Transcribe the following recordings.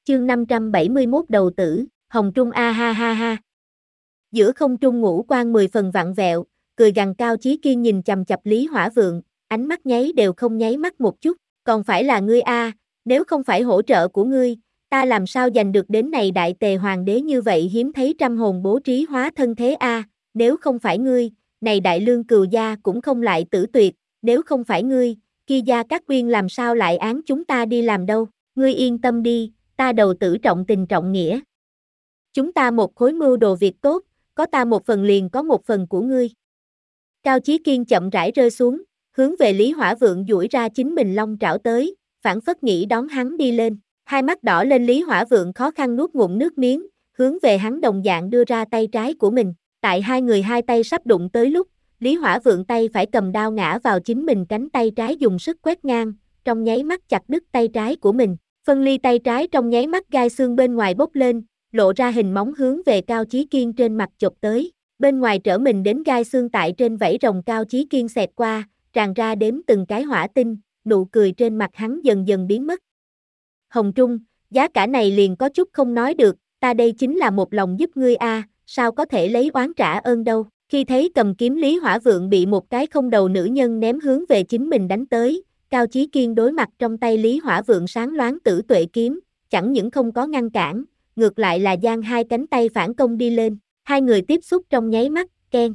Chương 571 đầu tử, Hồng Trung a ha ha ha. Giữa không trung ngũ quan 10 phần vặn vẹo, cười gằn Cao Chí Kiên nhìn chằm chằm Lý Hỏa Vượng, ánh mắt nháy đều không nháy mắt một chút, còn phải là ngươi a, nếu không phải hỗ trợ của ngươi, ta làm sao giành được đến này đại tề hoàng đế như vậy hiếm thấy trăm hồn bố trí hóa thân thế a, nếu không phải ngươi, này đại lương cừu gia cũng không lại tử tuyệt, nếu không phải ngươi, kia gia các quyên làm sao lại án chúng ta đi làm đâu, ngươi yên tâm đi, ta đầu tử trọng tình trọng nghĩa. Chúng ta một khối mưu đồ việc tốt, có ta một phần liền có một phần của ngươi. Cao Chí Kiên chậm rãi rơi xuống, hướng về Lý Hỏa Vượng duỗi ra chính mình long trảo tới, phảng phất nghĩ đón hắn đi lên. Hai mắt đỏ lên Lý Hỏa Vượng khó khăn nuốt ngụm nước miếng, hướng về hắn đồng dạng đưa ra tay trái của mình. Tại hai người hai tay sắp đụng tới lúc, Lý Hỏa Vượng tay phải cầm đao ngã vào chính mình cánh tay trái dùng sức quét ngang, trong nháy mắt chặt đứt tay trái của mình. Phân ly tay trái trong nháy mắt gai xương bên ngoài bốc lên, lộ ra hình móng hướng về Cao Chí Kiên trên mặt chộp tới. Bên ngoài trở mình đến gai xương tại trên vảy rồng Cao Chí Kiên xẹt qua, tràn ra đếm từng cái hỏa tinh, nụ cười trên mặt hắn dần dần biến mất. Hồng Trung, giá cả này liền có chút không nói được, ta đây chính là một lòng giúp ngươi a, sao có thể lấy oán trả ơn đâu. Khi thấy cầm kiếm Lý Hỏa Vượng bị một cái không đầu nữ nhân ném hướng về chính mình đánh tới, Cao Chí Kiên đối mặt trong tay Lý Hỏa Vượng sáng loáng tử tuệ kiếm, chẳng những không có ngăn cản, ngược lại là giang hai cánh tay phản công đi lên, hai người tiếp xúc trong nháy mắt, keng.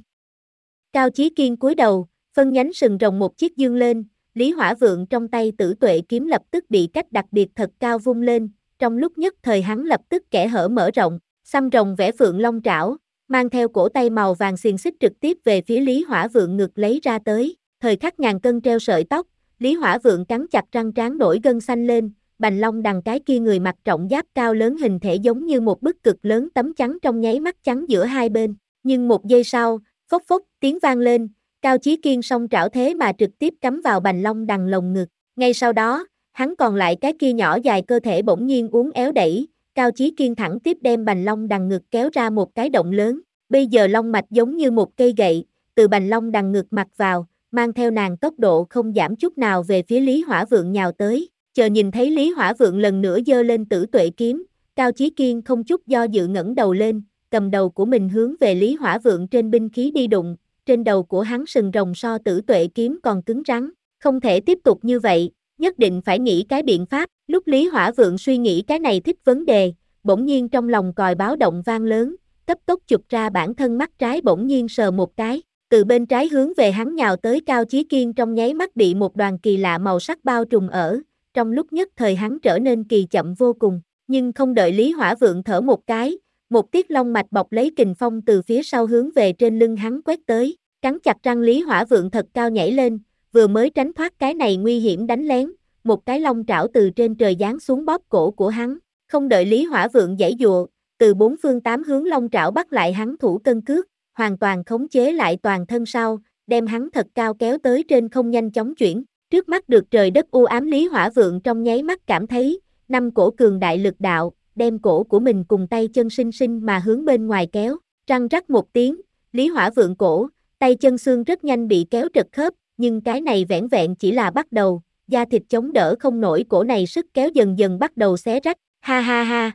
Cao Chí Kiên cúi đầu, phân nhánh sừng rồng một chiếc dương lên, Lý Hỏa Vượng trong tay tử tuệ kiếm lập tức bị cách đặc biệt thật cao vung lên, trong lúc nhất thời hắn lập tức kẽ hở mở rộng, xăm rồng vẽ phượng long trảo, mang theo cổ tay màu vàng xiềng xích trực tiếp về phía Lý Hỏa Vượng ngực lấy ra tới, thời khắc ngàn cân treo sợi tóc, Lý Hỏa Vượng cắn chặt răng trán nổi gân xanh lên, bành long đằng cái kia người mặc trọng giáp cao lớn hình thể giống như một bức cực lớn tấm chắn trong nháy mắt chắn giữa hai bên, nhưng một giây sau, phốc phốc tiếng vang lên, Cao Chí Kiên song trảo thế mà trực tiếp cắm vào bành long đằng lồng ngực, ngay sau đó, hắn còn lại cái kia nhỏ dài cơ thể bỗng nhiên uốn éo đẩy, Cao Chí Kiên thẳng tiếp đem bành long đằng ngực kéo ra một cái động lớn, bây giờ long mạch giống như một cây gậy, từ bành long đằng ngực mặt vào, mang theo nàng tốc độ không giảm chút nào về phía Lý Hỏa Vượng nhào tới, chờ nhìn thấy Lý Hỏa Vượng lần nữa giơ lên tử tuệ kiếm, Cao Chí Kiên không chút do dự ngẩng đầu lên, cầm đầu của mình hướng về Lý Hỏa Vượng trên binh khí đi đụng, trên đầu của hắn sừng rồng so tử tuệ kiếm còn cứng rắn, không thể tiếp tục như vậy, nhất định phải nghĩ cái biện pháp, lúc Lý Hỏa Vượng suy nghĩ cái này thích vấn đề, bỗng nhiên trong lòng còi báo động vang lớn, cấp tốc chụp ra bản thân mắt trái bỗng nhiên sờ một cái, từ bên trái hướng về hắn nhào tới Cao Chí Kiên trong nháy mắt bị một đoàn kỳ lạ màu sắc bao trùm ở, trong lúc nhất thời hắn trở nên kỳ chậm vô cùng, nhưng không đợi Lý Hỏa Vượng thở một cái, một tiết long mạch bọc lấy kình phong từ phía sau hướng về trên lưng hắn quét tới, cắn chặt răng Lý Hỏa Vượng thật cao nhảy lên, vừa mới tránh thoát cái này nguy hiểm đánh lén, một cái long trảo từ trên trời giáng xuống bóp cổ của hắn, không đợi Lý Hỏa Vượng giãy giụa, từ bốn phương tám hướng long trảo bắt lại hắn thủ cân cước, hoàn toàn khống chế lại toàn thân sau, đem hắn thật cao kéo tới trên không nhanh chóng chuyển, trước mắt được trời đất u ám Lý Hỏa Vượng trong nháy mắt cảm thấy, năm cổ cường đại lực đạo, đem cổ của mình cùng tay chân sinh sinh mà hướng bên ngoài kéo, răng rắc một tiếng, Lý Hỏa Vượng cổ, tay chân xương rất nhanh bị kéo trật khớp, nhưng cái này vẻn vẹn chỉ là bắt đầu, da thịt chống đỡ không nổi cổ này sức kéo dần dần bắt đầu xé rách, ha ha ha.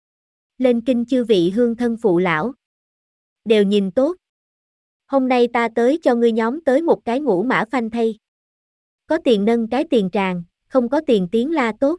Lên kinh chư vị hương thân phụ lão. Đều nhìn tốt. Hôm nay ta tới cho ngươi nhóm tới một cái ngũ mã phanh thay. Có tiền nâng cái tiền tràng, không có tiền tiếng la tốt.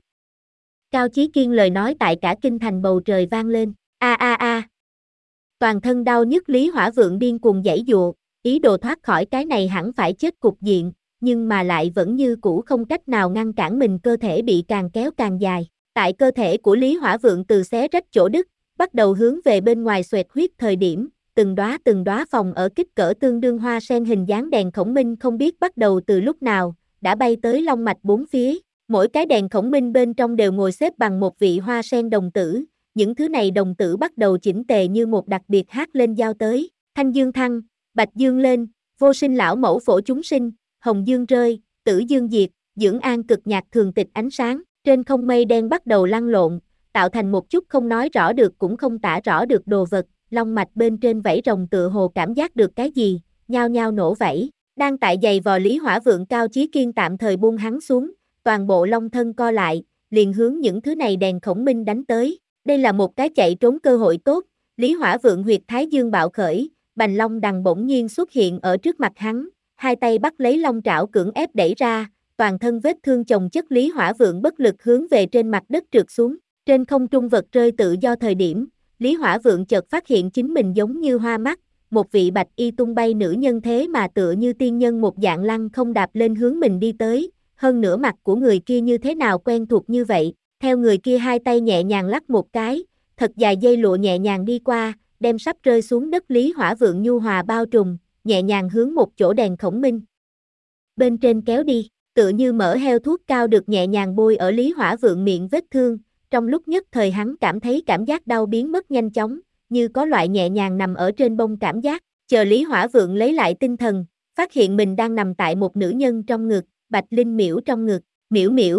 Cao Chí Kiên lời nói tại cả kinh thành bầu trời vang lên, a a a. Toàn thân đau nhức Lý Hỏa Vượng điên cuồng giãy giụa, ý đồ thoát khỏi cái này hẳn phải chết cục diện, nhưng mà lại vẫn như cũ không cách nào ngăn cản mình cơ thể bị càng kéo càng dài. Tại cơ thể của Lý Hỏa Vượng từ xé rách chỗ đứt, bắt đầu hướng về bên ngoài xoẹt huyết thời điểm, từng đóa phòng ở kích cỡ tương đương hoa sen hình dáng đèn khổng minh không biết bắt đầu từ lúc nào, đã bay tới long mạch bốn phía, mỗi cái đèn khổng minh bên trong đều ngồi xếp bằng một vị hoa sen đồng tử, những thứ này đồng tử bắt đầu chỉnh tề như một đặc biệt hát lên giao tới, thanh dương thăng, bạch dương lên, vô sinh lão mẫu phổ chúng sinh, hồng dương rơi, tử dương diệt, dưỡng an cực nhạc thường tịch ánh sáng, trên không mây đen bắt đầu lăn lộn, tạo thành một chút không nói rõ được cũng không tả rõ được đồ vật, long mạch bên trên vảy rồng tựa hồ cảm giác được cái gì, nhao nhao nổ vảy, đang tại giày vò Lý Hỏa Vượng Cao Chí Kiên tạm thời buông hắn xuống, toàn bộ long thân co lại, liền hướng những thứ này đèn khổng minh đánh tới. Đây là một cái chạy trốn cơ hội tốt, Lý Hỏa Vượng huyệt thái dương bạo khởi, Bành Long Đằng bỗng nhiên xuất hiện ở trước mặt hắn, hai tay bắt lấy long trảo cưỡng ép đẩy ra, toàn thân vết thương chồng chất Lý Hỏa Vượng bất lực hướng về trên mặt đất trượt xuống. Trên không trung vật rơi tự do thời điểm, Lý Hỏa Vượng chợt phát hiện chính mình giống như hoa mắt, một vị bạch y tung bay nữ nhân thế mà tựa như tiên nhân một dạng lăng không đạp lên hướng mình đi tới, hơn nữa mặt của người kia như thế nào quen thuộc như vậy, theo người kia hai tay nhẹ nhàng lắc một cái, thật dài dây lụa nhẹ nhàng đi qua, đem sắp rơi xuống đất Lý Hỏa Vượng nhu hòa bao trùm, nhẹ nhàng hướng một chỗ đèn khổng minh bên trên kéo đi, tựa như mỡ heo thuốc cao được nhẹ nhàng bôi ở Lý Hỏa Vượng miệng vết thương, trong lúc nhất thời hắn cảm thấy cảm giác đau biến mất nhanh chóng, như có loại nhẹ nhàng nằm ở trên bông cảm giác, chờ Lý Hỏa Vượng lấy lại tinh thần, phát hiện mình đang nằm tại một nữ nhân trong ngực, Bạch Linh Miễu trong ngực, miễu miễu.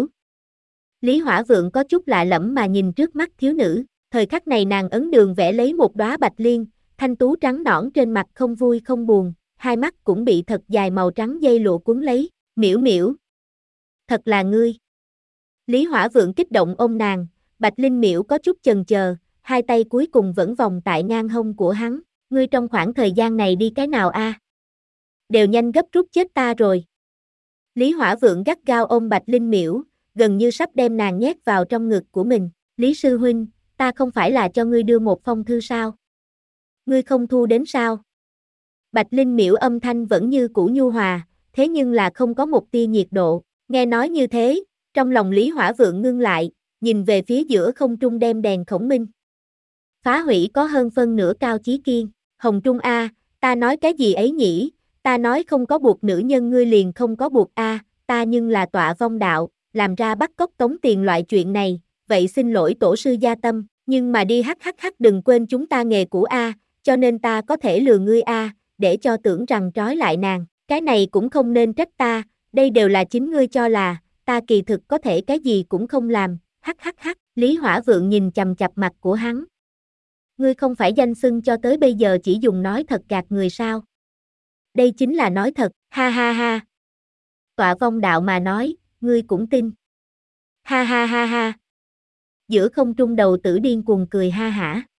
Lý Hỏa Vượng có chút lạ lẫm mà nhìn trước mắt thiếu nữ, thời khắc này nàng ấn đường vẽ lấy một đóa bạch liên, thanh tú trắng nõn trên mặt không vui không buồn, hai mắt cũng bị thật dài màu trắng dây lụa cuốn lấy, miễu miễu. Thật là ngươi. Lý Hỏa Vượng kích động ôm nàng, Bạch Linh Miễu có chút chần chờ, hai tay cuối cùng vẫn vòng tại ngang hông của hắn, ngươi trong khoảng thời gian này đi cái nào a? Đều nhanh gấp rút chết ta rồi. Lý Hỏa Vượng gắt gao ôm Bạch Linh Miễu, gần như sắp đem nàng nhét vào trong ngực của mình, Lý sư huynh, ta không phải là cho ngươi đưa một phong thư sao? Ngươi không thu đến sao? Bạch Linh Miễu âm thanh vẫn như cũ nhu hòa, thế nhưng là không có một tia nhiệt độ, nghe nói như thế, trong lòng Lý Hỏa Vượng ngưng lại, nhìn về phía giữa không trung đem đèn khổng minh phá hủy có hơn phân nửa Cao Chí Kiên, Hồng Trung a, ta nói cái gì ấy nhỉ, ta nói không có buộc nữ nhân ngươi liền không có buộc a, ta nhưng là tọa vong đạo, làm ra bắt cóc tống tiền loại chuyện này, vậy xin lỗi tổ sư gia tâm, nhưng mà đi hắc đừng quên chúng ta nghề cũ a, cho nên ta có thể lừa ngươi a, để cho tưởng rằng trói lại nàng, cái này cũng không nên trách ta, đây đều là chính ngươi cho là, ta kỳ thực có thể cái gì cũng không làm, hắc, Lý Hỏa Vượng nhìn chằm chằm mặt của hắn. Ngươi không phải danh xưng cho tới bây giờ chỉ dùng nói thật gạt người sao? Đây chính là nói thật, ha ha ha. Tọa vong đạo mà nói, ngươi cũng tin. Ha ha ha ha. Giữa không trung đầu tử điên cuồng cười ha hả.